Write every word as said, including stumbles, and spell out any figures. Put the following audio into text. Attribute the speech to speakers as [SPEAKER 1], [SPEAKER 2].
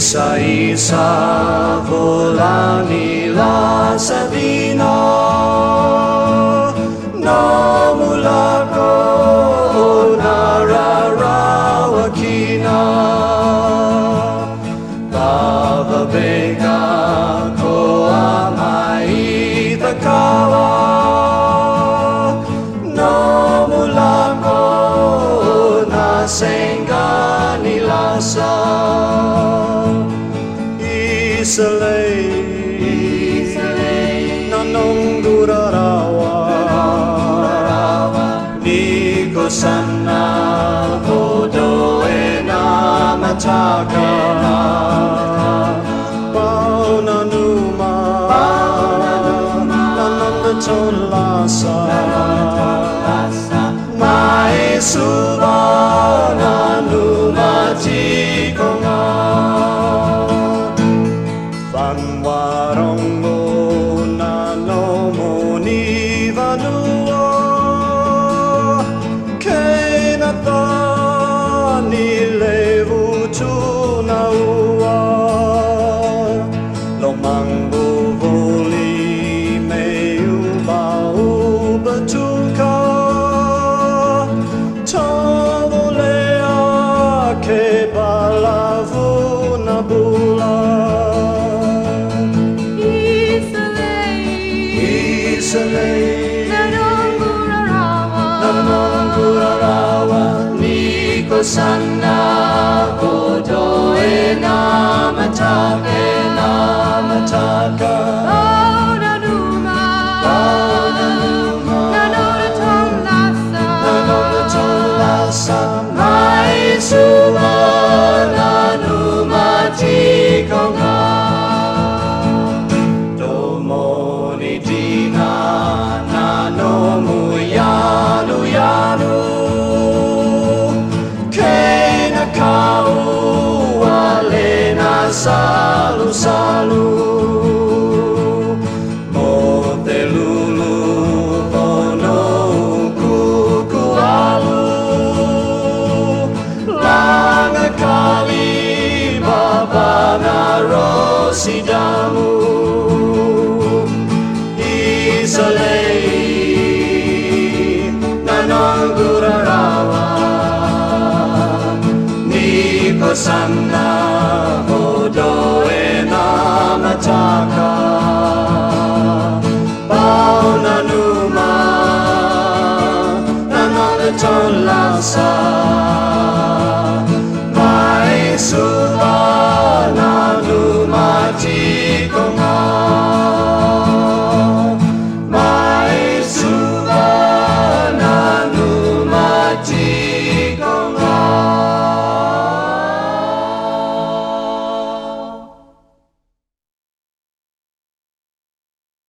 [SPEAKER 1] Isa-isa vola nila sa vino, no mula ko nararawakina. Bababega ko amai takawa, no mula ko nasenga nilasa. Isalay, Isalay, nanong durarawa, ni ko sana bodoe na mataka, pao na numa, nanong daton lasa, mai suba na numa ko nga. Warong mo na no mo ni vanua, kay nata ni levu tu na ua, lomang buvoli me ubau betuka, tavolea ke balavu na bula.
[SPEAKER 2] Nanong gurarawa,
[SPEAKER 1] nanong gurarawa, ni ko sana bodoe na matake na mataka.
[SPEAKER 2] oh nanuma,
[SPEAKER 1] Oh nanuma,
[SPEAKER 2] nanong lasa,
[SPEAKER 1] nanong lasa, mai suba nanuma ko nga. Kau alena salu-salu, motelulu pono kuku alu, langa kali babana rosidamu. Isalay, nanong gurarawa, ko sana bodoe na mataka, pao na numa, nanong daton lasa, mai suba na lumati ko nga, mai suba na lumati